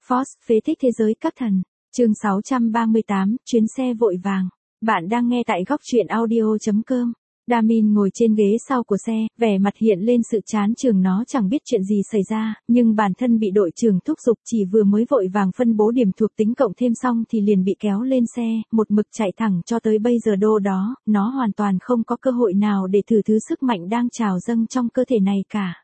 Force, phế tích thế giới các thần. Chương 638, chuyến xe vội vàng. Bạn đang nghe tại góc truyện audio.com. Damin ngồi trên ghế sau của xe, vẻ mặt hiện lên sự chán chường, nó chẳng biết chuyện gì xảy ra, nhưng bản thân bị đội trưởng thúc giục, chỉ vừa mới vội vàng phân bố điểm thuộc tính cộng thêm xong thì liền bị kéo lên xe, một mực chạy thẳng cho tới bây giờ đô đó, nó hoàn toàn không có cơ hội nào để thử thứ sức mạnh đang trào dâng trong cơ thể này cả.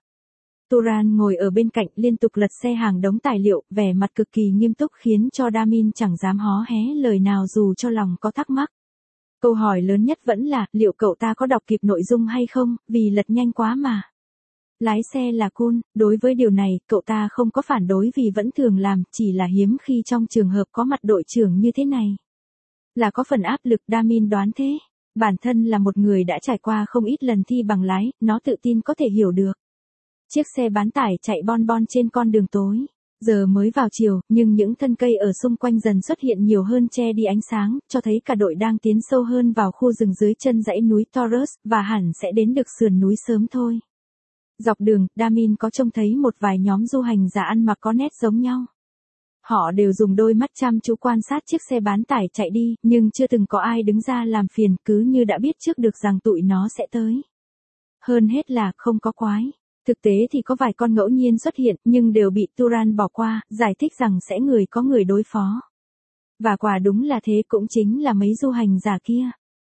Turan ngồi ở bên cạnh liên tục lật xe hàng đống tài liệu, vẻ mặt cực kỳ nghiêm túc khiến cho Damin chẳng dám hó hé lời nào dù cho lòng có thắc mắc. Câu hỏi lớn nhất vẫn là liệu cậu ta có đọc kịp nội dung hay không, vì lật nhanh quá mà. Lái xe là Kun, đối với điều này, cậu ta không có phản đối vì vẫn thường làm, chỉ là hiếm khi trong trường hợp có mặt đội trưởng như thế này. Là có phần áp lực, Damin đoán thế. Bản thân là một người đã trải qua không ít lần thi bằng lái, nó tự tin có thể hiểu được. Chiếc xe bán tải chạy bon bon trên con đường tối. Giờ mới vào chiều, nhưng những thân cây ở xung quanh dần xuất hiện nhiều hơn che đi ánh sáng, cho thấy cả đội đang tiến sâu hơn vào khu rừng dưới chân dãy núi Taurus, và hẳn sẽ đến được sườn núi sớm thôi. Dọc đường, Damin có trông thấy một vài nhóm du hành giả ăn mặc có nét giống nhau. Họ đều dùng đôi mắt chăm chú quan sát chiếc xe bán tải chạy đi, nhưng chưa từng có ai đứng ra làm phiền, cứ như đã biết trước được rằng tụi nó sẽ tới. Hơn hết là không có quái. Thực tế thì có vài con ngẫu nhiên xuất hiện, nhưng đều bị Turan bỏ qua, giải thích rằng sẽ có người đối phó. Và quả đúng là thế, cũng chính là mấy du hành giả kia.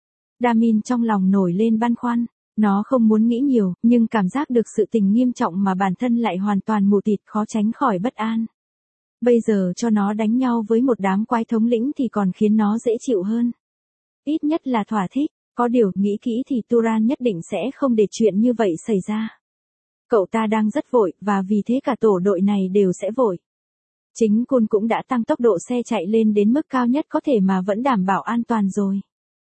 Damin trong lòng nổi lên băn khoăn, nó không muốn nghĩ nhiều, nhưng cảm giác được sự tình nghiêm trọng mà bản thân lại hoàn toàn mù tịt, khó tránh khỏi bất an. Bây giờ cho nó đánh nhau với một đám quái thống lĩnh thì còn khiến nó dễ chịu hơn. Ít nhất là thỏa thích, có điều nghĩ kỹ thì Turan nhất định sẽ không để chuyện như vậy xảy ra. Cậu ta đang rất vội, và vì thế cả tổ đội này đều sẽ vội. Chính Kun cũng đã tăng tốc độ xe chạy lên đến mức cao nhất có thể mà vẫn đảm bảo an toàn rồi.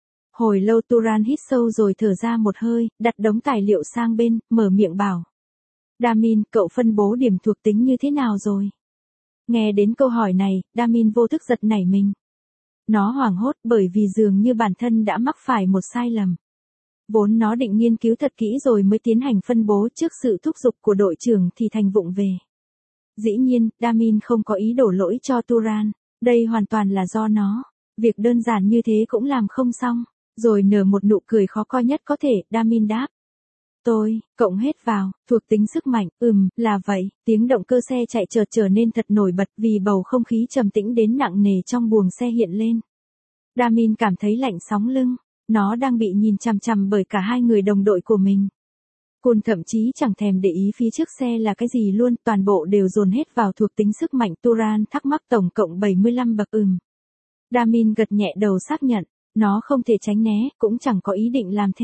Hồi lâu Turan hít sâu rồi thở ra một hơi, đặt đống tài liệu sang bên, mở miệng bảo. Damin, cậu phân bố điểm thuộc tính như thế nào rồi? Nghe đến câu hỏi này, Damin vô thức giật nảy mình. Nó hoảng hốt bởi vì dường như bản thân đã mắc phải một sai lầm. Vốn nó định nghiên cứu thật kỹ rồi mới tiến hành phân bố, trước sự thúc giục của đội trưởng thì thành vụng về. Dĩ nhiên, Damin không có ý đổ lỗi cho Turan, đây hoàn toàn là do nó. Việc đơn giản như thế cũng làm không xong, rồi nở một nụ cười khó coi nhất có thể, Damin đáp. Tôi, cộng hết vào, thuộc tính sức mạnh, là vậy, tiếng động cơ xe chạy chợt trở nên thật nổi bật vì bầu không khí trầm tĩnh đến nặng nề trong buồng xe hiện lên. Damin cảm thấy lạnh sóng lưng. Nó đang bị nhìn chằm chằm bởi cả hai người đồng đội của mình. Kun thậm chí chẳng thèm để ý phía trước xe là cái gì luôn, toàn bộ đều dồn hết vào thuộc tính sức mạnh. Turan thắc mắc tổng cộng 75 bậc. Damin gật nhẹ đầu xác nhận, nó không thể tránh né, cũng chẳng có ý định làm thế.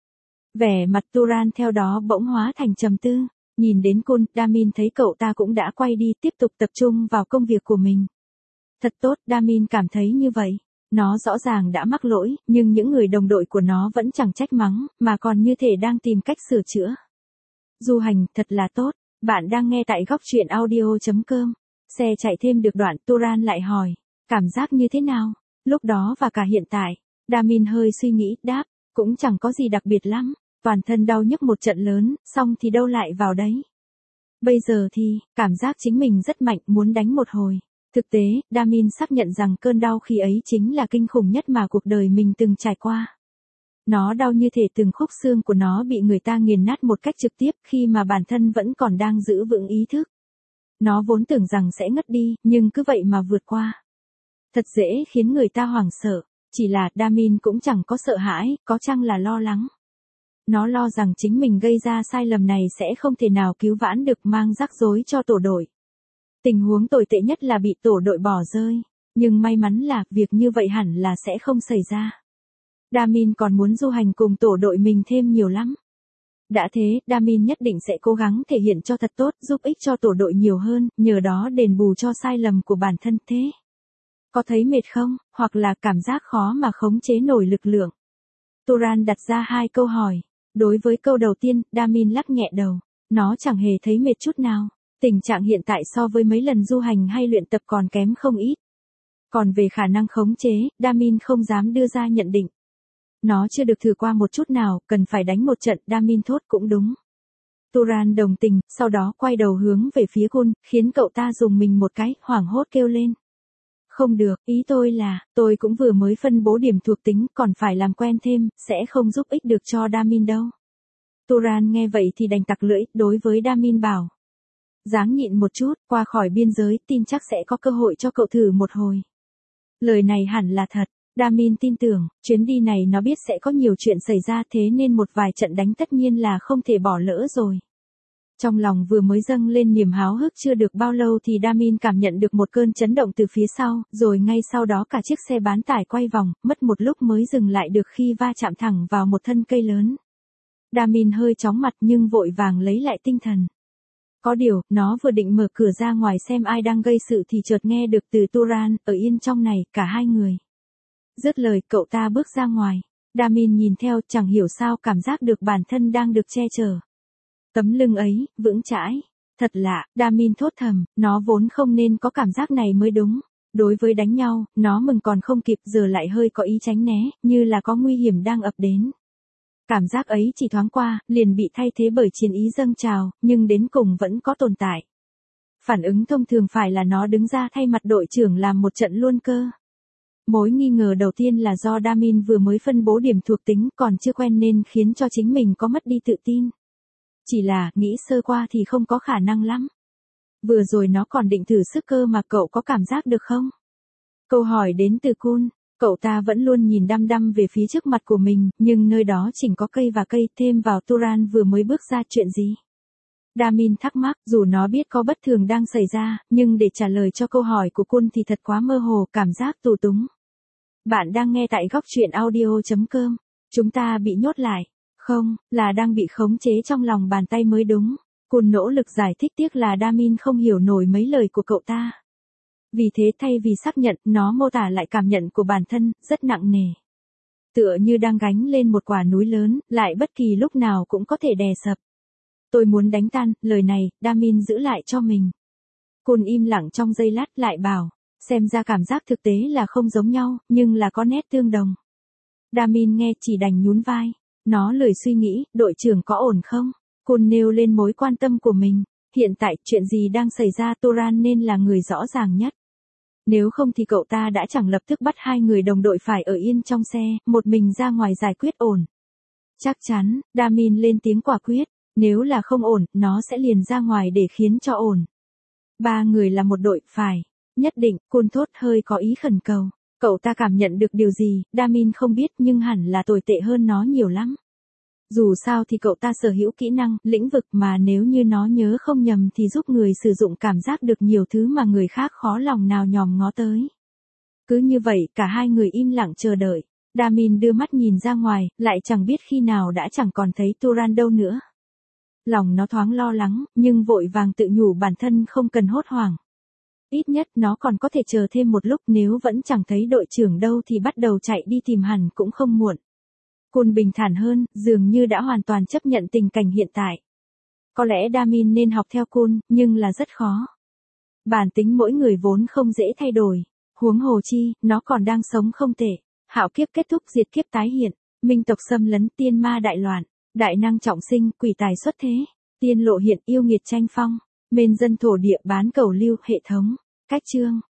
Vẻ mặt Turan theo đó bỗng hóa thành trầm tư, nhìn đến Kun, Damin thấy cậu ta cũng đã quay đi tiếp tục tập trung vào công việc của mình. Thật tốt, Damin cảm thấy như vậy. Nó rõ ràng đã mắc lỗi, nhưng những người đồng đội của nó vẫn chẳng trách mắng, mà còn như thể đang tìm cách sửa chữa. Du hành, thật là tốt. Bạn đang nghe tại góc truyện audio.com. Xe chạy thêm được đoạn, Turan lại hỏi, cảm giác như thế nào? Lúc đó và cả hiện tại, Damin hơi suy nghĩ, đáp, cũng chẳng có gì đặc biệt lắm. Toàn thân đau nhức một trận lớn, xong thì đâu lại vào đấy. Bây giờ thì, cảm giác chính mình rất mạnh, muốn đánh một hồi. Thực tế, Damin xác nhận rằng cơn đau khi ấy chính là kinh khủng nhất mà cuộc đời mình từng trải qua. Nó đau như thể từng khúc xương của nó bị người ta nghiền nát một cách trực tiếp khi mà bản thân vẫn còn đang giữ vững ý thức. Nó vốn tưởng rằng sẽ ngất đi, nhưng cứ vậy mà vượt qua. Thật dễ khiến người ta hoảng sợ, chỉ là Damin cũng chẳng có sợ hãi, có chăng là lo lắng. Nó lo rằng chính mình gây ra sai lầm này sẽ không thể nào cứu vãn được, mang rắc rối cho tổ đội. Tình huống tồi tệ nhất là bị tổ đội bỏ rơi, nhưng may mắn là việc như vậy hẳn là sẽ không xảy ra. Damin còn muốn du hành cùng tổ đội mình thêm nhiều lắm. Đã thế, Damin nhất định sẽ cố gắng thể hiện cho thật tốt, giúp ích cho tổ đội nhiều hơn, nhờ đó đền bù cho sai lầm của bản thân thế. Có thấy mệt không, hoặc là cảm giác khó mà khống chế nổi lực lượng? Turan đặt ra hai câu hỏi. Đối với câu đầu tiên, Damin lắc nhẹ đầu. Nó chẳng hề thấy mệt chút nào. Tình trạng hiện tại so với mấy lần du hành hay luyện tập còn kém không ít. Còn về khả năng khống chế, Damin không dám đưa ra nhận định. Nó chưa được thử qua một chút nào, cần phải đánh một trận, Damin thốt cũng đúng. Turan đồng tình, sau đó quay đầu hướng về phía Kun, khiến cậu ta dùng mình một cái, hoảng hốt kêu lên. Không được, ý tôi là, tôi cũng vừa mới phân bố điểm thuộc tính, còn phải làm quen thêm, sẽ không giúp ích được cho Damin đâu. Turan nghe vậy thì đành tặc lưỡi, đối với Damin bảo. Ráng nhịn một chút, qua khỏi biên giới, tin chắc sẽ có cơ hội cho cậu thử một hồi. Lời này hẳn là thật. Damin tin tưởng, chuyến đi này nó biết sẽ có nhiều chuyện xảy ra, thế nên một vài trận đánh tất nhiên là không thể bỏ lỡ rồi. Trong lòng vừa mới dâng lên niềm háo hức chưa được bao lâu thì Damin cảm nhận được một cơn chấn động từ phía sau, rồi ngay sau đó cả chiếc xe bán tải quay vòng, mất một lúc mới dừng lại được khi va chạm thẳng vào một thân cây lớn. Damin hơi chóng mặt nhưng vội vàng lấy lại tinh thần. Có điều, nó vừa định mở cửa ra ngoài xem ai đang gây sự thì chợt nghe được từ Turan, ở yên trong này, cả hai người. Dứt lời, cậu ta bước ra ngoài. Damin nhìn theo, chẳng hiểu sao cảm giác được bản thân đang được che chở. Tấm lưng ấy, vững chãi. Thật lạ, Damin thốt thầm, nó vốn không nên có cảm giác này mới đúng. Đối với đánh nhau, nó mừng còn không kịp, giờ lại hơi có ý tránh né, như là có nguy hiểm đang ập đến. Cảm giác ấy chỉ thoáng qua, liền bị thay thế bởi chiến ý dâng trào, nhưng đến cùng vẫn có tồn tại. Phản ứng thông thường phải là nó đứng ra thay mặt đội trưởng làm một trận luôn cơ. Mối nghi ngờ đầu tiên là do Damin vừa mới phân bố điểm thuộc tính còn chưa quen nên khiến cho chính mình có mất đi tự tin. Chỉ là, nghĩ sơ qua thì không có khả năng lắm. Vừa rồi nó còn định thử sức cơ mà cậu có cảm giác được không? Câu hỏi đến từ Kun, cậu ta vẫn luôn nhìn đăm đăm về phía trước mặt của mình, nhưng nơi đó chỉ có cây và cây, thêm vào Turan vừa mới bước ra chuyện gì. Damin thắc mắc, dù nó biết có bất thường đang xảy ra, nhưng để trả lời cho câu hỏi của Kun thì thật quá mơ hồ, cảm giác tù túng. Bạn đang nghe tại góc truyện audio.com. Chúng ta bị nhốt lại. Không, là đang bị khống chế trong lòng bàn tay mới đúng. Kun nỗ lực giải thích, tiếc là Damin không hiểu nổi mấy lời của cậu ta. Vì thế thay vì xác nhận, nó mô tả lại cảm nhận của bản thân, rất nặng nề. Tựa như đang gánh lên một quả núi lớn, lại bất kỳ lúc nào cũng có thể đè sập. Tôi muốn đánh tan, lời này, Damin giữ lại cho mình. Kun im lặng trong giây lát lại bảo, xem ra cảm giác thực tế là không giống nhau, nhưng là có nét tương đồng. Damin nghe chỉ đành nhún vai. Nó lười suy nghĩ, đội trưởng có ổn không? Kun nêu lên mối quan tâm của mình. Hiện tại, chuyện gì đang xảy ra Turan nên là người rõ ràng nhất. Nếu không thì cậu ta đã chẳng lập tức bắt hai người đồng đội phải ở yên trong xe, một mình ra ngoài giải quyết ổn. Chắc chắn, Damin lên tiếng quả quyết. Nếu là không ổn, nó sẽ liền ra ngoài để khiến cho ổn. Ba người là một đội, phải. Nhất định, Kun thốt hơi có ý khẩn cầu. Cậu ta cảm nhận được điều gì, Damin không biết nhưng hẳn là tồi tệ hơn nó nhiều lắm. Dù sao thì cậu ta sở hữu kỹ năng, lĩnh vực mà nếu như nó nhớ không nhầm thì giúp người sử dụng cảm giác được nhiều thứ mà người khác khó lòng nào nhòm ngó tới. Cứ như vậy, cả hai người im lặng chờ đợi. Damin đưa mắt nhìn ra ngoài, lại chẳng biết khi nào đã chẳng còn thấy Turan đâu nữa. Lòng nó thoáng lo lắng, nhưng vội vàng tự nhủ bản thân không cần hốt hoảng. Ít nhất nó còn có thể chờ thêm một lúc, nếu vẫn chẳng thấy đội trưởng đâu thì bắt đầu chạy đi tìm hẳn cũng không muộn. Kun bình thản hơn, dường như đã hoàn toàn chấp nhận tình cảnh hiện tại. Có lẽ Damin nên học theo Kun, nhưng là rất khó. Bản tính mỗi người vốn không dễ thay đổi. Huống hồ chi, nó còn đang sống không tệ. Hạo kiếp kết thúc, diệt kiếp tái hiện. Minh tộc xâm lấn, tiên ma đại loạn. Đại năng trọng sinh, quỷ tài xuất thế. Tiên lộ hiện, yêu nghiệt tranh phong. Mên dân thổ địa bán cầu lưu, hệ thống. Cách chương.